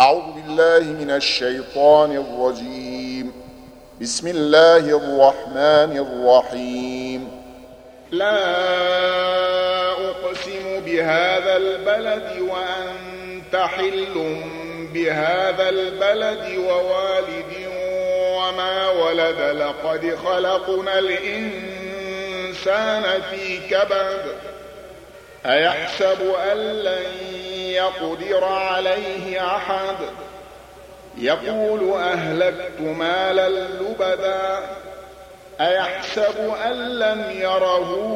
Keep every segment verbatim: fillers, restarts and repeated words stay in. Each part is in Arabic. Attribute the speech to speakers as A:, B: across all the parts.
A: أعوذ بالله من الشيطان الرجيم. بسم الله الرحمن الرحيم.
B: لا أقسم بهذا البلد وأنت حل بهذا البلد ووالد وما ولد لقد خلقنا الإنسان في كبد أيحسب أن لن يقدر عليه أحد يقول أهلكت مالا لبدا أيحسب أن لم يره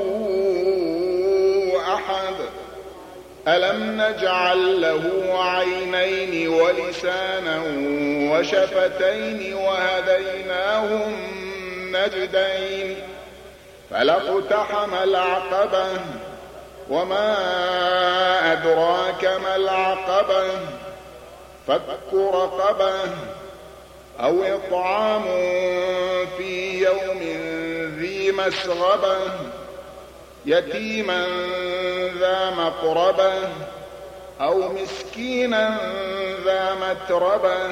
B: أحد ألم نجعل له عينين ولسانا وشفتين وهديناه النجدين فلاقتحم العقبة وما أدراك ما العقبة فك رقبة أو إطعام في يوم ذي مسغبة يتيما ذا مقربة أو مسكينا ذا متربة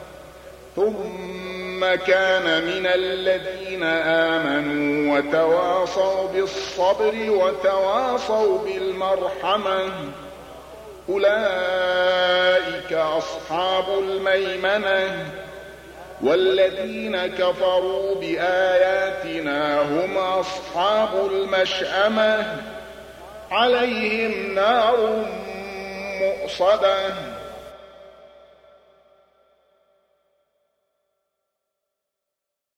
B: ثم كان من الذين آمنوا وتواصوا بالصبر وتواصوا بالمرحمة أولئك أصحاب الميمنة والذين كفروا بآياتنا هم أصحاب المشأمة عليهم نار مؤصدة